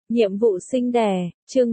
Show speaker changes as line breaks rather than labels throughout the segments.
Nhiệm vụ sinh đẻ, chương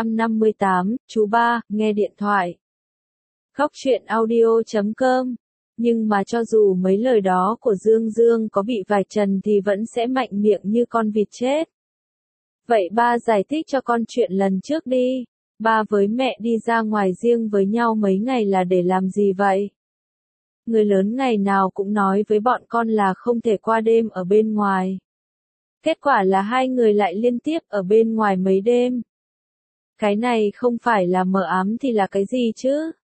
758, chú ba, nghe điện thoại. Góc truyện audio.com. Nhưng mà cho dù mấy lời đó của Dương Dương có bị vạch trần thì vẫn sẽ mạnh miệng như con vịt chết. Vậy ba giải thích cho con chuyện lần trước đi. Ba với mẹ đi ra ngoài riêng với nhau mấy ngày là để làm gì vậy? Người lớn ngày nào cũng nói với bọn con là không thể qua đêm ở bên ngoài. Kết quả là hai người lại liên tiếp ở bên ngoài mấy đêm. Cái này không phải là mờ ám thì là cái gì chứ?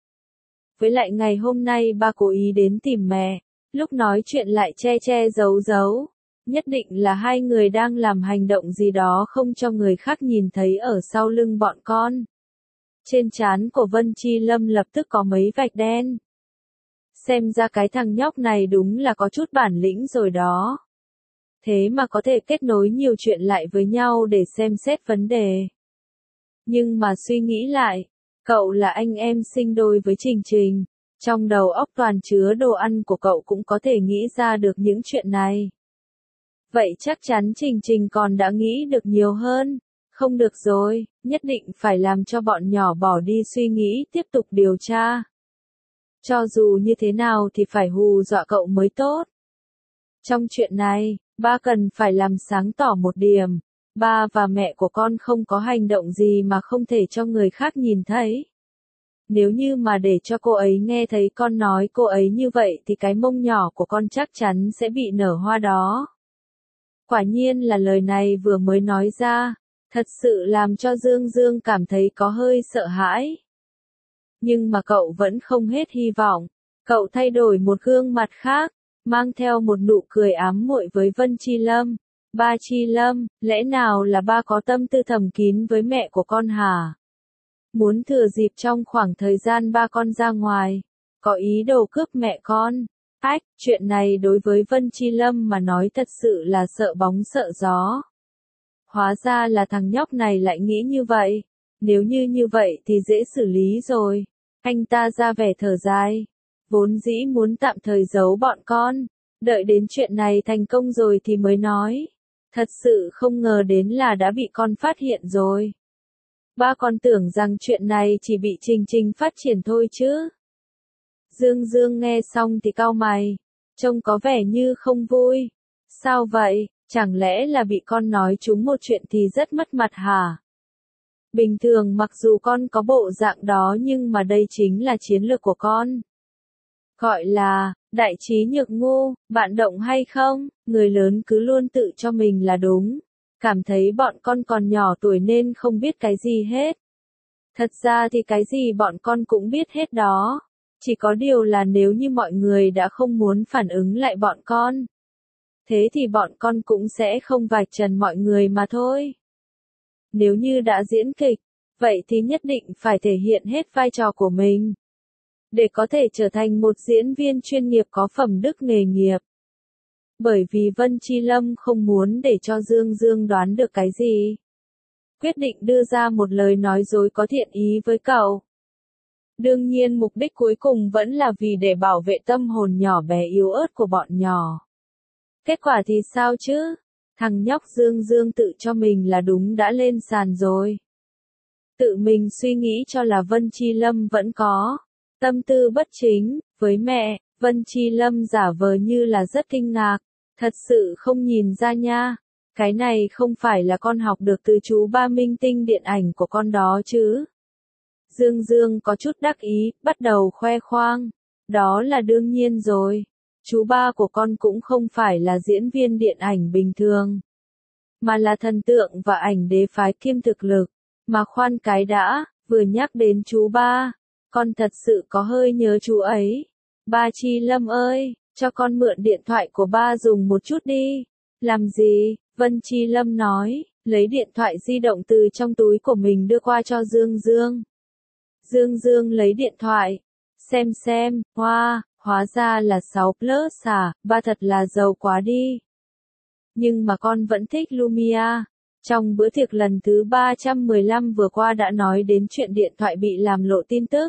Với lại ngày hôm nay ba cố ý đến tìm mẹ, lúc nói chuyện lại che che giấu giấu. Nhất định là hai người đang làm hành động gì đó không cho người khác nhìn thấy ở sau lưng bọn con. Trên trán của Vân Chi Lâm lập tức có mấy vạch đen. Xem ra cái thằng nhóc này đúng là có chút bản lĩnh rồi đó. Thế mà có thể kết nối nhiều chuyện lại với nhau để xem xét vấn đề. Nhưng mà suy nghĩ lại, cậu là anh em sinh đôi với Trình Trình, trong đầu óc toàn chứa đồ ăn của cậu cũng có thể nghĩ ra được những chuyện này. Vậy chắc chắn Trình Trình còn đã nghĩ được nhiều hơn. Không được rồi, nhất định phải làm cho bọn nhỏ bỏ đi suy nghĩ tiếp tục điều tra. Cho dù như thế nào thì phải hù dọa cậu mới tốt. Trong chuyện này, ba cần phải làm sáng tỏ một điểm, ba và mẹ của con không có hành động gì mà không thể cho người khác nhìn thấy. Nếu như mà để cho cô ấy nghe thấy con nói cô ấy như vậy thì cái mông nhỏ của con chắc chắn sẽ bị nở hoa đó. Quả nhiên là lời này vừa mới nói ra, thật sự làm cho Dương Dương cảm thấy có hơi sợ hãi. Nhưng mà cậu vẫn không hết hy vọng, cậu thay đổi một gương mặt khác. Mang theo một nụ cười ám muội với Vân Chi Lâm. Ba Chi Lâm, lẽ nào là ba có tâm tư thầm kín với mẹ của con hả? Muốn thừa dịp trong khoảng thời gian ba con ra ngoài, có ý đồ cướp mẹ con. Ách, chuyện này đối với Vân Chi Lâm mà nói thật sự là sợ bóng sợ gió. Hóa ra là thằng nhóc này lại nghĩ như vậy. Nếu như vậy thì dễ xử lý rồi. Anh ta ra vẻ thở dài. Vốn dĩ muốn tạm thời giấu bọn con, đợi đến chuyện này thành công rồi thì mới nói. Thật sự không ngờ đến là đã bị con phát hiện rồi. Ba con tưởng rằng chuyện này chỉ bị Trình Trình phát triển thôi chứ. Dương Dương nghe xong thì cau mày, trông có vẻ như không vui. Sao vậy, chẳng lẽ là bị con nói trúng một chuyện thì rất mất mặt hả? Bình thường mặc dù con có bộ dạng đó nhưng mà đây chính là chiến lược của con. Gọi là, đại trí nhược ngu, bạn động hay không, người lớn cứ luôn tự cho mình là đúng. Cảm thấy bọn con còn nhỏ tuổi nên không biết cái gì hết. Thật ra thì cái gì bọn con cũng biết hết đó. Chỉ có điều là nếu như mọi người đã không muốn phản ứng lại bọn con. Thế thì bọn con cũng sẽ không vạch trần mọi người mà thôi. Nếu như đã diễn kịch, vậy thì nhất định phải thể hiện hết vai trò của mình. Để có thể trở thành một diễn viên chuyên nghiệp có phẩm đức nghề nghiệp. Bởi vì Vân Chi Lâm không muốn để cho Dương Dương đoán được cái gì. Quyết định đưa ra một lời nói dối có thiện ý với cậu. Đương nhiên mục đích cuối cùng vẫn là vì để bảo vệ tâm hồn nhỏ bé yếu ớt của bọn nhỏ. Kết quả thì sao chứ? Thằng nhóc Dương Dương tự cho mình là đúng đã lên sàn rồi. Tự mình suy nghĩ cho là Vân Chi Lâm vẫn có tâm tư bất chính, với mẹ, Vân Chi Lâm giả vờ như là rất kinh ngạc, thật sự không nhìn ra nha, cái này không phải là con học được từ chú ba minh tinh điện ảnh của con đó chứ. Dương Dương có chút đắc ý, bắt đầu khoe khoang, đó là đương nhiên rồi, chú ba của con cũng không phải là diễn viên điện ảnh bình thường, mà là thần tượng và ảnh đế phái kiêm thực lực, mà khoan cái đã, vừa nhắc đến chú ba. Con thật sự có hơi nhớ chú ấy. Ba Chi Lâm ơi, cho con mượn điện thoại của ba dùng một chút đi. Làm gì? Vân Chi Lâm nói, lấy điện thoại di động từ trong túi của mình đưa qua cho Dương Dương. Dương Dương lấy điện thoại. Xem, hoa, hóa ra là 6 plus à, ba thật là giàu quá đi. Nhưng mà con vẫn thích Lumia. Trong bữa tiệc lần thứ 315 vừa qua đã nói đến chuyện điện thoại bị làm lộ tin tức.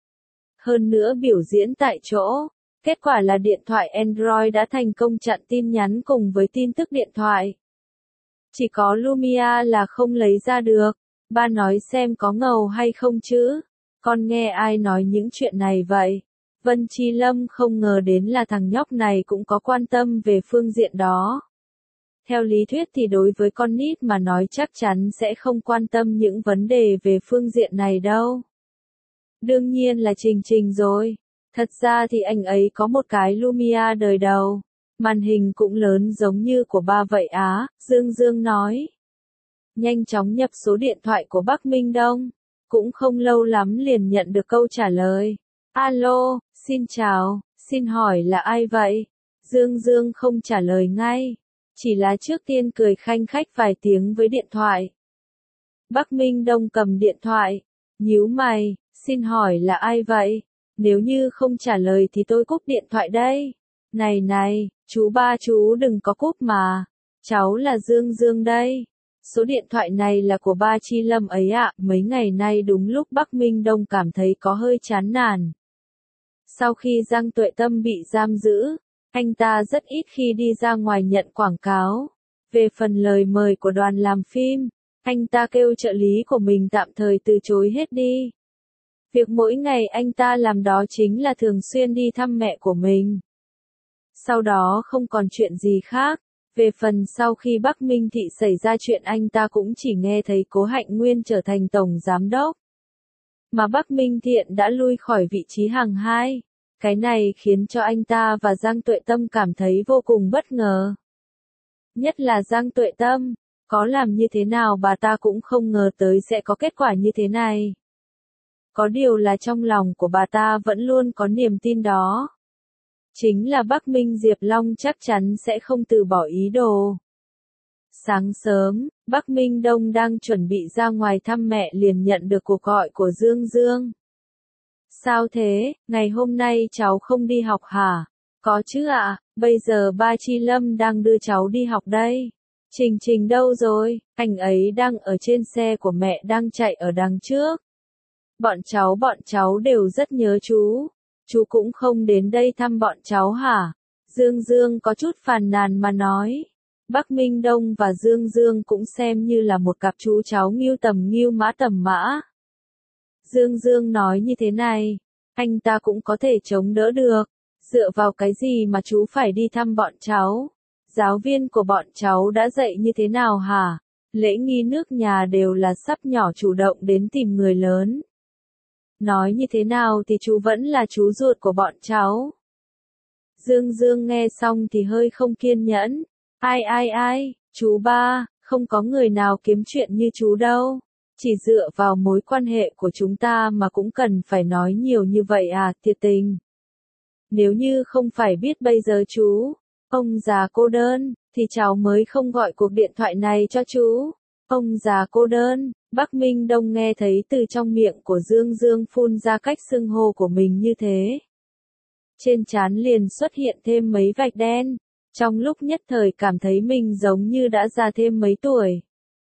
Hơn nữa biểu diễn tại chỗ, kết quả là điện thoại Android đã thành công chặn tin nhắn cùng với tin tức điện thoại. Chỉ có Lumia là không lấy ra được. Ba nói xem có ngầu hay không chứ. Con nghe ai nói những chuyện này vậy? Vân Chi Lâm không ngờ đến là thằng nhóc này cũng có quan tâm về phương diện đó. Theo lý thuyết thì đối với con nít mà nói chắc chắn sẽ không quan tâm những vấn đề về phương diện này đâu. Đương nhiên là Trình Trình rồi. Thật ra thì anh ấy có một cái Lumia đời đầu. Màn hình cũng lớn giống như của ba vậy á, Dương Dương nói. Nhanh chóng nhập số điện thoại của Bắc Minh Đông. Cũng không lâu lắm liền nhận được câu trả lời. Alo, xin chào, xin hỏi là ai vậy? Dương Dương không trả lời ngay. Chỉ là trước tiên cười khanh khách vài tiếng với điện thoại. Bắc Minh Đông cầm điện thoại. Nhíu mày, xin hỏi là ai vậy? Nếu như không trả lời thì tôi cúp điện thoại đây. Này này, chú ba chú đừng có cúp mà. Cháu là Dương Dương đây. Số điện thoại này là của ba Chi Lâm ấy ạ. Mấy ngày nay đúng lúc Bắc Minh Đông cảm thấy có hơi chán nản. Sau khi Giang Tuệ Tâm bị giam giữ, anh ta rất ít khi đi ra ngoài nhận quảng cáo. Về phần lời mời của đoàn làm phim, anh ta kêu trợ lý của mình tạm thời từ chối hết đi. Việc mỗi ngày anh ta làm đó chính là thường xuyên đi thăm mẹ của mình. Sau đó không còn chuyện gì khác. Về phần sau khi Bắc Minh Thị xảy ra chuyện anh ta cũng chỉ nghe thấy Cố Hạnh Nguyên trở thành tổng giám đốc. Mà Bắc Minh Thiện đã lui khỏi vị trí hàng hai. Cái này khiến cho anh ta và Giang Tuệ Tâm cảm thấy vô cùng bất ngờ. Nhất là Giang Tuệ Tâm, có làm như thế nào bà ta cũng không ngờ tới sẽ có kết quả như thế này. Có điều là trong lòng của bà ta vẫn luôn có niềm tin đó. Chính là Bắc Minh Diệp Long chắc chắn sẽ không từ bỏ ý đồ. Sáng sớm, Bắc Minh Đông đang chuẩn bị ra ngoài thăm mẹ liền nhận được cuộc gọi của Dương Dương. Sao thế, ngày hôm nay cháu không đi học hả? Có chứ ạ, bây giờ ba Chi Lâm đang đưa cháu đi học đây. Trình Trình đâu rồi? Anh ấy đang ở trên xe của mẹ đang chạy ở đằng trước. Bọn cháu đều rất nhớ chú. Chú cũng không đến đây thăm bọn cháu hả? Dương Dương có chút phàn nàn mà nói. Bắc Minh Đông và Dương Dương cũng xem như là một cặp chú cháu nghiêu mã tầm mã. Dương Dương nói như thế này, anh ta cũng có thể chống đỡ được. Dựa vào cái gì mà chú phải đi thăm bọn cháu? Giáo viên của bọn cháu đã dạy như thế nào hả? Lễ nghi nước nhà đều là sắp nhỏ chủ động đến tìm người lớn. Nói như thế nào thì chú vẫn là chú ruột của bọn cháu. Dương Dương nghe xong thì hơi không kiên nhẫn. Ai, chú ba, không có người nào kiếm chuyện như chú đâu. Chỉ dựa vào mối quan hệ của chúng ta mà cũng cần phải nói nhiều như vậy à, thiệt tình. Nếu như không phải biết bây giờ chú, ông già cô đơn, thì cháu mới không gọi cuộc điện thoại này cho chú. Ông già cô đơn, Bắc Minh Đông nghe thấy từ trong miệng của Dương Dương phun ra cách xưng hô của mình như thế. Trên trán liền xuất hiện thêm mấy vạch đen, trong lúc nhất thời cảm thấy mình giống như đã già thêm mấy tuổi.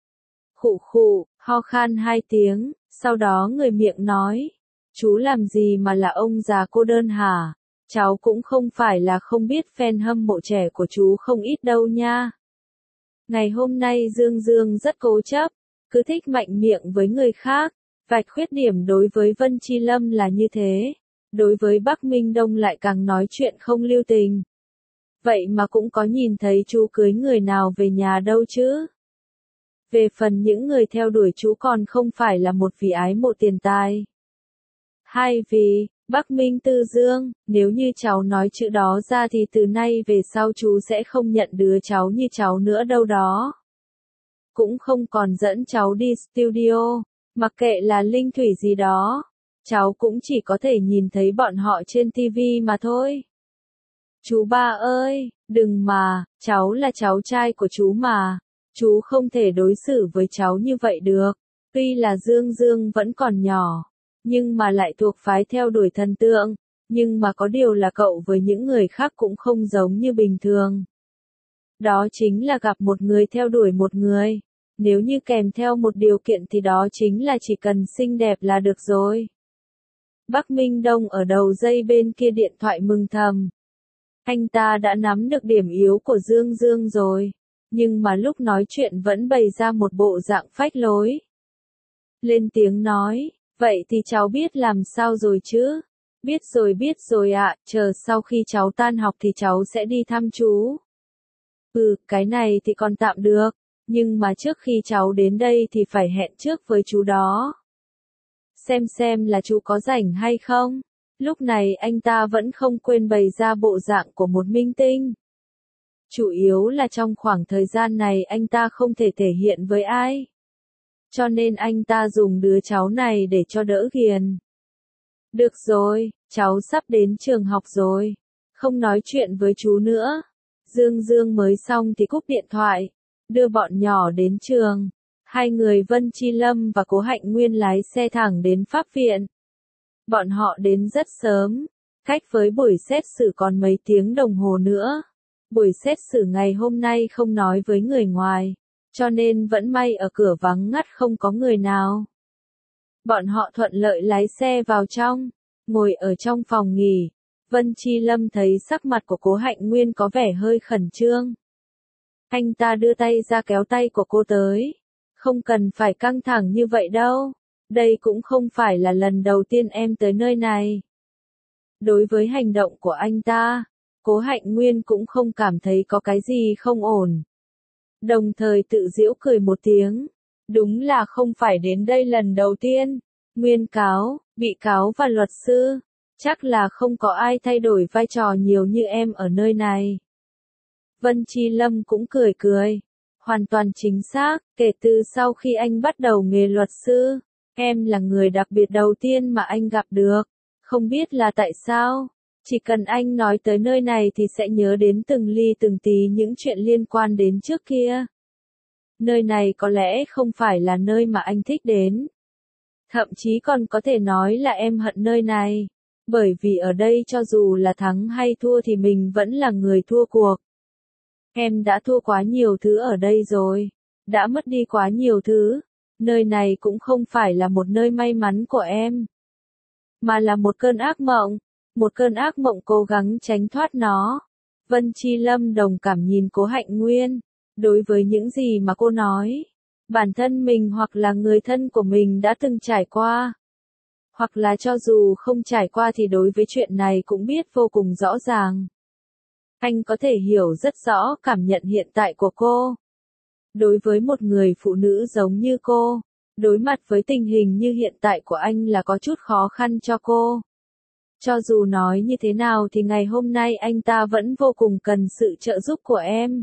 Khụ khụ, ho khan hai tiếng, sau đó người miệng nói, chú làm gì mà là ông già cô đơn hả? Cháu cũng không phải là không biết fan hâm mộ trẻ của chú không ít đâu nha. Ngày hôm nay Dương Dương rất cố chấp, cứ thích mạnh miệng với người khác, vạch khuyết điểm đối với Vân Chi Lâm là như thế, đối với Bắc Minh Đông lại càng nói chuyện không lưu tình. Vậy mà cũng có nhìn thấy chú cưới người nào về nhà đâu chứ. Về phần những người theo đuổi chú còn không phải là một vì ái mộ tiền tài. Hai vì, Bắc Minh Tư Dương, nếu như cháu nói chữ đó ra thì từ nay về sau chú sẽ không nhận đứa cháu như cháu nữa đâu đó. Cũng không còn dẫn cháu đi studio, mặc kệ là linh thủy gì đó. Cháu cũng chỉ có thể nhìn thấy bọn họ trên TV mà thôi. Chú ba ơi, đừng mà, cháu là cháu trai của chú mà. Chú không thể đối xử với cháu như vậy được. Tuy là Dương Dương vẫn còn nhỏ, nhưng mà lại thuộc phái theo đuổi thần tượng. Nhưng mà có điều là cậu với những người khác cũng không giống như bình thường. Đó chính là gặp một người theo đuổi một người. Nếu như kèm theo một điều kiện thì đó chính là chỉ cần xinh đẹp là được rồi. Bắc Minh Đông ở đầu dây bên kia điện thoại mừng thầm. Anh ta đã nắm được điểm yếu của Dương Dương rồi. nhưng mà lúc nói chuyện vẫn bày ra một bộ dạng phách lối. Lên tiếng nói, vậy thì cháu biết làm sao rồi chứ? Biết rồi ạ, chờ sau khi cháu tan học thì cháu sẽ đi thăm chú. Cái này thì còn tạm được, nhưng mà trước khi cháu đến đây thì phải hẹn trước với chú đó. Xem là chú có rảnh hay không? Lúc này anh ta vẫn không quên bày ra bộ dạng của một minh tinh. Chủ yếu là trong khoảng thời gian này anh ta không thể thể hiện với ai. Cho nên anh ta dùng đứa cháu này để cho đỡ ghiền. Được rồi, cháu sắp đến trường học rồi. Không nói chuyện với chú nữa. Dương Dương mới xong thì cúp điện thoại. Đưa bọn nhỏ đến trường. Hai người Vân Chi Lâm và Cố Hạnh Nguyên lái xe thẳng đến pháp viện. Bọn họ đến rất sớm. Cách với buổi xét xử còn mấy tiếng đồng hồ nữa. Buổi xét xử ngày hôm nay không nói với người ngoài. Cho nên vẫn may ở cửa vắng ngắt không có người nào. Bọn họ thuận lợi lái xe vào trong, ngồi ở trong phòng nghỉ. Vân Chi Lâm thấy sắc mặt của Cố Hạnh Nguyên có vẻ hơi khẩn trương. Anh ta đưa tay ra kéo tay của cô tới. Không cần phải căng thẳng như vậy đâu. Đây cũng không phải là lần đầu tiên em tới nơi này. Đối với hành động của anh ta, Cố Hạnh Nguyên cũng không cảm thấy có cái gì không ổn. Đồng thời tự giễu cười một tiếng. Đúng là không phải đến đây lần đầu tiên. Nguyên cáo, bị cáo và luật sư. Chắc là không có ai thay đổi vai trò nhiều như em ở nơi này. Vân Chi Lâm cũng cười. Hoàn toàn chính xác, kể từ sau khi anh bắt đầu nghề luật sư, em là người đặc biệt đầu tiên mà anh gặp được. Không biết là tại sao, chỉ cần anh nói tới nơi này thì sẽ nhớ đến từng ly từng tí những chuyện liên quan đến trước kia. Nơi này có lẽ không phải là nơi mà anh thích đến. Thậm chí còn có thể nói là em hận nơi này. Bởi vì ở đây cho dù là thắng hay thua thì mình vẫn là người thua cuộc. Em đã thua quá nhiều thứ ở đây rồi. Đã mất đi quá nhiều thứ. Nơi này cũng không phải là một nơi may mắn của em. Mà là một cơn ác mộng. Một cơn ác mộng cố gắng tránh thoát nó. Vân Chi Lâm đồng cảm nhìn Cố Hạnh Nguyên. Đối với những gì mà cô nói, bản thân mình hoặc là người thân của mình đã từng trải qua. Hoặc là cho dù không trải qua thì đối với chuyện này cũng biết vô cùng rõ ràng. Anh có thể hiểu rất rõ cảm nhận hiện tại của cô. Đối với một người phụ nữ giống như cô, đối mặt với tình hình như hiện tại của anh là có chút khó khăn cho cô. Cho dù nói như thế nào thì ngày hôm nay anh ta vẫn vô cùng cần sự trợ giúp của em.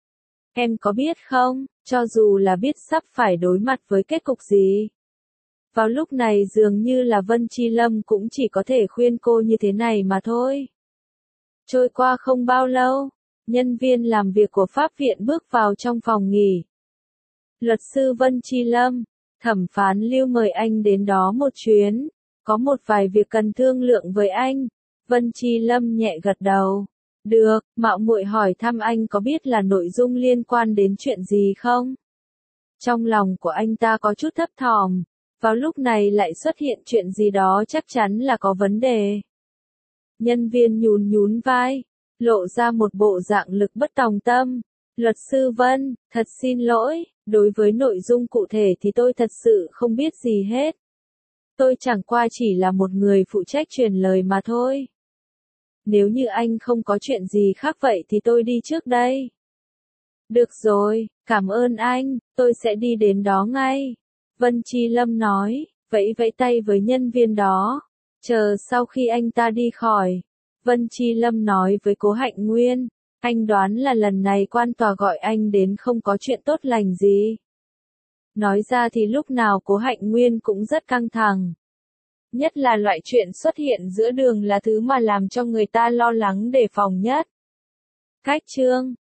Em có biết không, cho dù là biết sắp phải đối mặt với kết cục gì. Vào lúc này dường như là Vân Chi Lâm cũng chỉ có thể khuyên cô như thế này mà thôi. Trôi qua không bao lâu, nhân viên làm việc của pháp viện bước vào trong phòng nghỉ. Luật sư Vân Chi Lâm, thẩm phán Lưu mời anh đến đó một chuyến, có một vài việc cần thương lượng với anh. Vân Chi Lâm nhẹ gật đầu. Được, mạo muội hỏi thăm anh có biết là nội dung liên quan đến chuyện gì không? Trong lòng của anh ta có chút thấp thỏm, vào lúc này lại xuất hiện chuyện gì đó chắc chắn là có vấn đề. Nhân viên nhún vai, lộ ra một bộ dạng lực bất tòng tâm. Luật sư Vân, thật xin lỗi, đối với nội dung cụ thể thì tôi thật sự không biết gì hết. Tôi chẳng qua chỉ là một người phụ trách truyền lời mà thôi. Nếu như anh không có chuyện gì khác vậy thì tôi đi trước đây. Được rồi, cảm ơn anh, tôi sẽ đi đến đó ngay. Vân Chi Lâm nói, vẫy tay với nhân viên đó. Chờ sau khi anh ta đi khỏi, Vân Chi Lâm nói với Cố Hạnh Nguyên, anh đoán là lần này quan tòa gọi anh đến không có chuyện tốt lành gì. Nói ra thì lúc nào Cố Hạnh Nguyên cũng rất căng thẳng. Nhất là loại chuyện xuất hiện giữa đường là thứ mà làm cho người ta lo lắng đề phòng nhất. Cách chương